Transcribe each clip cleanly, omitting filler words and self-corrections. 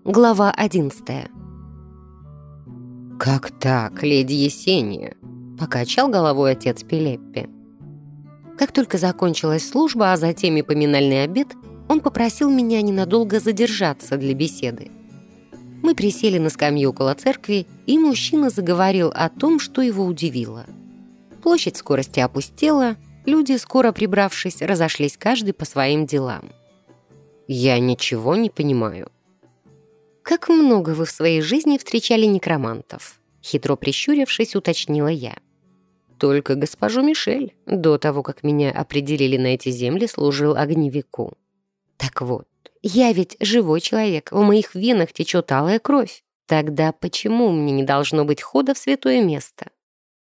Глава 11. «Как так, леди Есения?» — покачал головой отец Пилеппи. Как только закончилась служба, а затем и поминальный обед, он попросил меня ненадолго задержаться для беседы. Мы присели на скамью около церкви, и мужчина заговорил о том, что его удивило. Площадь в скорости опустела, люди, скоро прибравшись, разошлись каждый по своим делам. «Я ничего не понимаю». «Как много вы в своей жизни встречали некромантов?» Хитро прищурившись, уточнила я. «Только госпожу Мишель, до того, как меня определили на эти земли, служил огневику». «Так вот, я ведь живой человек, в моих венах течет алая кровь. Тогда почему мне не должно быть хода в святое место?»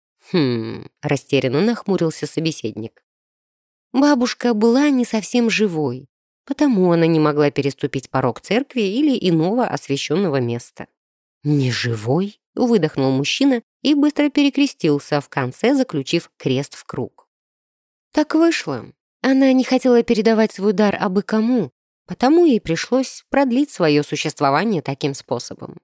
Растерянно нахмурился собеседник. Бабушка была не совсем живой, потому она не могла переступить порог церкви или иного освященного места. «Не живой?» — выдохнул мужчина и быстро перекрестился, в конце заключив крест в круг. Так вышло. Она не хотела передавать свой дар абы кому, потому ей пришлось продлить свое существование таким способом.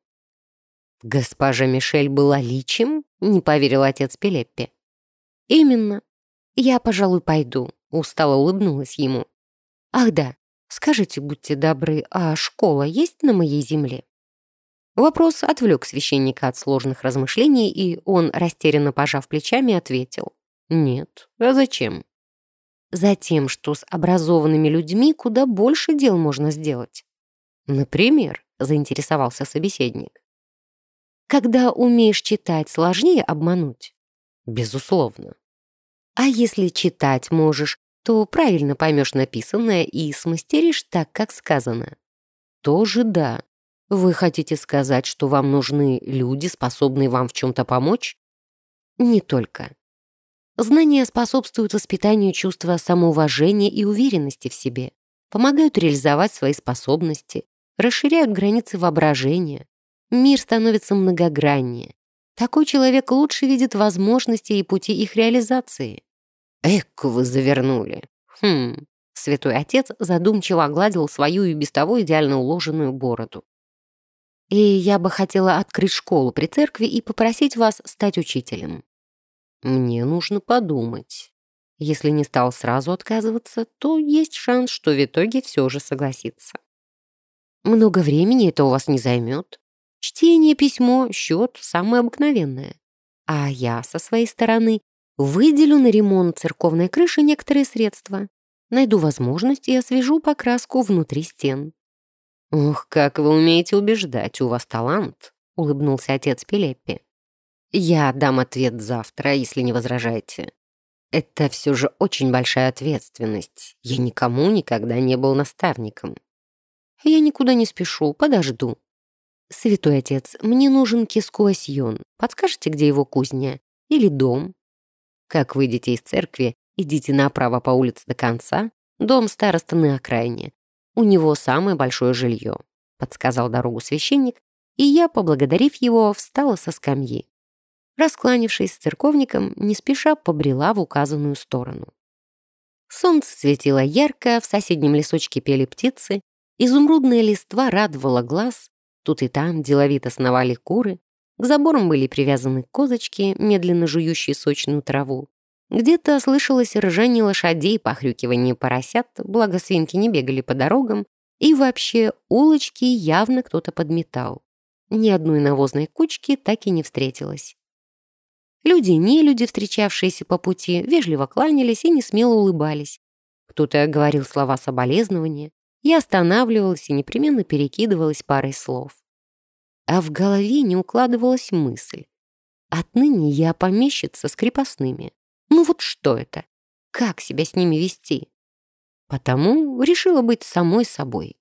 «Госпожа Мишель была личем?» — не поверил отец Пилеппи. «Именно. Я, пожалуй, пойду», — устало улыбнулась ему. «Ах да, скажите, будьте добры, а школа есть на моей земле?» Вопрос отвлек священника от сложных размышлений, и он, растерянно пожав плечами, ответил: «Нет. А зачем?» «Затем, что с образованными людьми куда больше дел можно сделать». «Например?» — заинтересовался собеседник. «Когда умеешь читать, сложнее обмануть?» «Безусловно». «А если читать можешь, то правильно поймешь написанное и смастеришь так, как сказано?» «Тоже да. Вы хотите сказать, что вам нужны люди, способные вам в чем-то помочь?» «Не только. Знания способствуют воспитанию чувства самоуважения и уверенности в себе, помогают реализовать свои способности, расширяют границы воображения. Мир становится многограннее. Такой человек лучше видит возможности и пути их реализации». «Эк, вы завернули». Святой отец задумчиво огладил свою и без того идеально уложенную бороду. «И я бы хотела открыть школу при церкви и попросить вас стать учителем». «Мне нужно подумать». Если не стал сразу отказываться, то есть шанс, что в итоге все же согласится. «Много времени это у вас не займет. Чтение, письмо, счет — самое обыкновенное. А я, со своей стороны, выделю на ремонт церковной крыши некоторые средства. Найду возможность и освежу покраску внутри стен». «Ох, как вы умеете убеждать, у вас талант», — улыбнулся отец Пилеппи. «Я дам ответ завтра, если не возражаете. Это все же очень большая ответственность. Я никому никогда не был наставником». «Я никуда не спешу, подожду». «Святой отец, мне нужен кискуасьон. Подскажете, где его кузня? Или дом?» «Как выйдете из церкви, идите направо по улице до конца. Дом старосты на окраине. У него самое большое жилье», — подсказал дорогу священник, и я, поблагодарив его, встала со скамьи. Раскланившись с церковником, не спеша побрела в указанную сторону. Солнце светило ярко, в соседнем лесочке пели птицы, изумрудная листва радовала глаз, тут и там деловито сновали куры, к заборам были привязаны козочки, медленно жующие сочную траву. Где-то слышалось ржание лошадей, похрюкивание поросят, благо свинки не бегали по дорогам, и вообще улочки явно кто-то подметал. Ни одной навозной кучки так и не встретилось. Люди и нелюди, встречавшиеся по пути, вежливо кланялись и несмело улыбались. Кто-то говорил слова соболезнования, я останавливалась и непременно перекидывалась парой слов. А в голове не укладывалась мысль. Отныне я помещица с крепостными. Ну вот что это? Как себя с ними вести? Потому решила быть самой собой.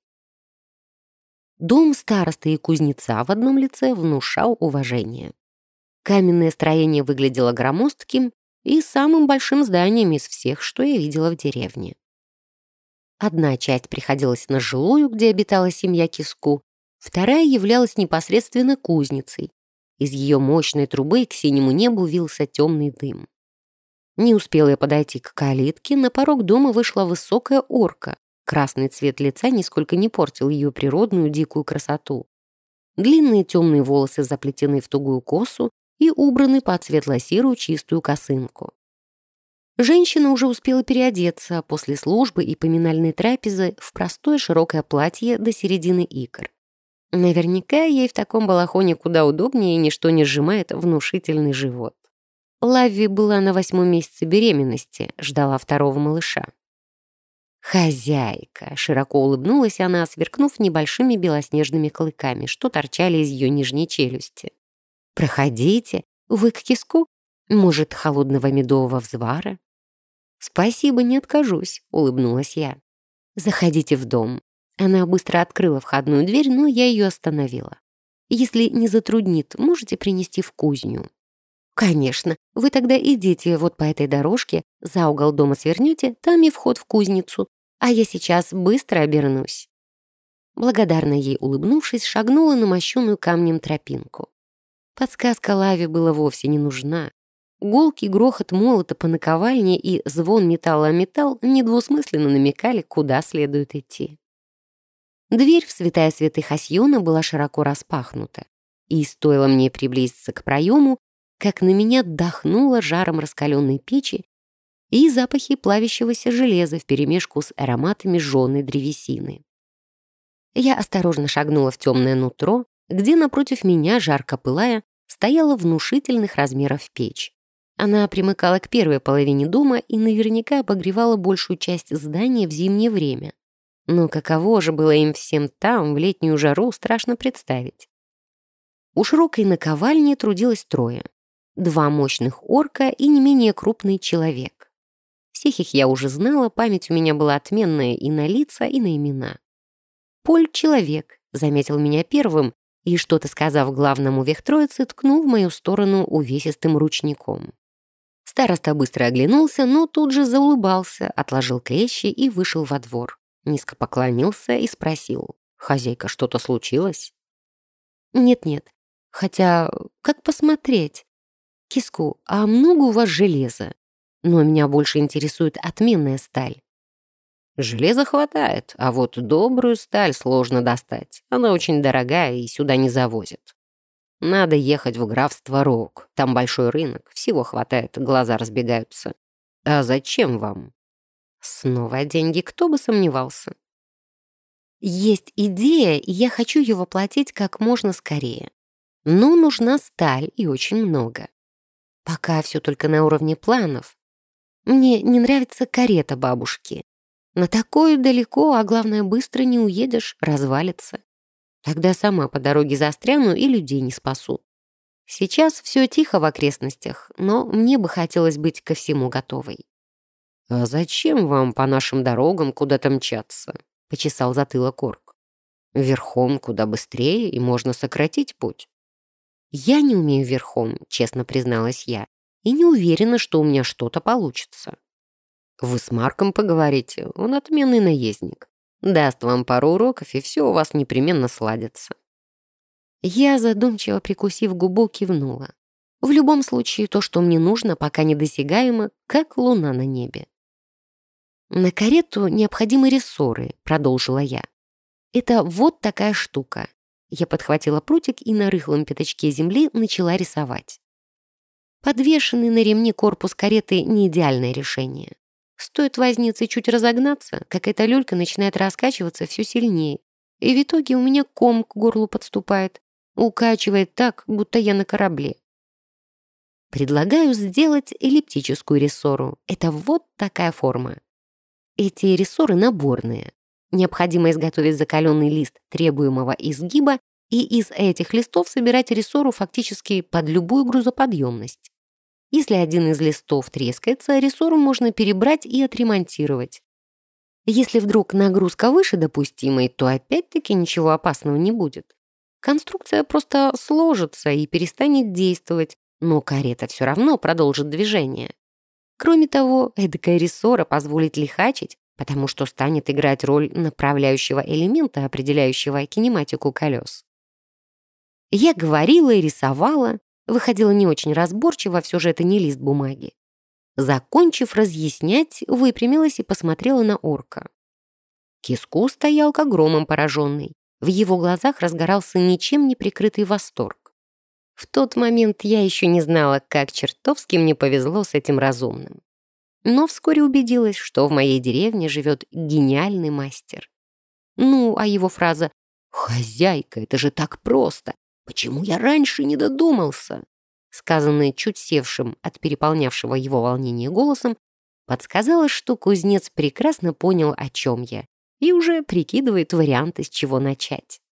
Дом старосты и кузнеца в одном лице внушал уважение. Каменное строение выглядело громоздким и самым большим зданием из всех, что я видела в деревне. Одна часть приходилась на жилую, где обитала семья Киску, вторая являлась непосредственно кузницей. Из ее мощной трубы к синему небу вился темный дым. Не успела я подойти к калитке, на порог дома вышла высокая орка. Красный цвет лица нисколько не портил ее природную дикую красоту. Длинные темные волосы заплетены в тугую косу и убраны под светло-серую чистую косынку. Женщина уже успела переодеться после службы и поминальной трапезы в простое широкое платье до середины икр. Наверняка ей в таком балахоне куда удобнее, и ничто не сжимает внушительный живот. Лавви была на 8-м месяце беременности, ждала второго малыша. «Хозяйка!» — широко улыбнулась она, сверкнув небольшими белоснежными клыками, что торчали из ее нижней челюсти. «Проходите, вы к киску? Может, холодного медового взвара?» «Спасибо, не откажусь», — улыбнулась я. «Заходите в дом». Она быстро открыла входную дверь, но я ее остановила. «Если не затруднит, можете принести в кузню». «Конечно, вы тогда идите вот по этой дорожке, за угол дома свернете, там и вход в кузницу, а я сейчас быстро обернусь». Благодарно ей улыбнувшись, шагнула на мощенную камнем тропинку. Подсказка Лаве была вовсе не нужна. Гулкий грохот молота по наковальне и звон металла о металл недвусмысленно намекали, куда следует идти. Дверь в святая святых Асьона была широко распахнута, и стоило мне приблизиться к проему, как на меня дохнуло жаром раскаленной печи и запахи плавящегося железа вперемешку с ароматами жженой древесины. Я осторожно шагнула в темное нутро, где напротив меня, жарко пылая, стояла внушительных размеров печь. Она примыкала к первой половине дома и наверняка обогревала большую часть здания в зимнее время. Но каково же было им всем там, в летнюю жару, страшно представить. У широкой наковальни трудилось трое. 2 мощных орка и не менее крупный человек. Всех их я уже знала, память у меня была отменная и на лица, и на имена. Поль — человек, заметил меня первым и, что-то сказав главному вехтроице, ткнул в мою сторону увесистым ручником. Староста быстро оглянулся, но тут же заулыбался, отложил клещи и вышел во двор. Низко поклонился и спросил: «Хозяйка, что-то случилось?» «Нет-нет, хотя, как посмотреть? Киску, а много у вас железа? Но меня больше интересует отменная сталь». Железа хватает, а вот добрую сталь сложно достать. Она очень дорогая и сюда не завозят. Надо ехать в графство Рог. Там большой рынок, всего хватает, глаза разбегаются. А зачем вам? Снова деньги, кто бы сомневался. Есть идея, и я хочу ее воплотить как можно скорее. Но нужна сталь и очень много. Пока все только на уровне планов. Мне не нравится карета бабушки. На такую далеко, а главное, быстро не уедешь, развалится. Тогда сама по дороге застряну и людей не спасу. Сейчас все тихо в окрестностях, но мне бы хотелось быть ко всему готовой. «А зачем вам по нашим дорогам куда-то мчаться?» — почесал затылок орк. «Верхом куда быстрее, и можно сократить путь». «Я не умею верхом», — честно призналась я, «и не уверена, что у меня что-то получится». «Вы с Марком поговорите, он отменный наездник. Даст вам пару уроков, и все у вас непременно сладится». Я, задумчиво прикусив губу, кивнула. В любом случае, то, что мне нужно, пока недосягаемо, как луна на небе. «На карету необходимы рессоры», — продолжила я. «Это вот такая штука». Я подхватила прутик и на рыхлом пятачке земли начала рисовать. Подвешенный на ремне корпус кареты — не идеальное решение. Стоит вознице чуть разогнаться, как эта люлька начинает раскачиваться все сильнее, и в итоге у меня ком к горлу подступает, укачивает так, будто я на корабле. Предлагаю сделать эллиптическую рессору. Это вот такая форма. Эти рессоры наборные. Необходимо изготовить закаленный лист требуемого изгиба и из этих листов собирать рессору фактически под любую грузоподъемность. Если один из листов трескается, рессору можно перебрать и отремонтировать. Если вдруг нагрузка выше допустимой, то опять-таки ничего опасного не будет. Конструкция просто сложится и перестанет действовать, но карета все равно продолжит движение. Кроме того, эдакая рессора позволит лихачить, потому что станет играть роль направляющего элемента, определяющего кинематику колес. Я говорила и рисовала, выходило не очень разборчиво, все же это не лист бумаги. Закончив разъяснять, выпрямилась и посмотрела на орка. Киску стоял как громом пораженный. В его глазах разгорался ничем не прикрытый восторг. В тот момент я еще не знала, как чертовски мне повезло с этим разумным. Но вскоре убедилась, что в моей деревне живет гениальный мастер. Ну, а его фраза «Хозяйка, это же так просто! Почему я раньше не додумался?» сказанная чуть севшим от переполнявшего его волнения голосом, подсказала, что кузнец прекрасно понял, о чем я, и уже прикидывает варианты, с чего начать.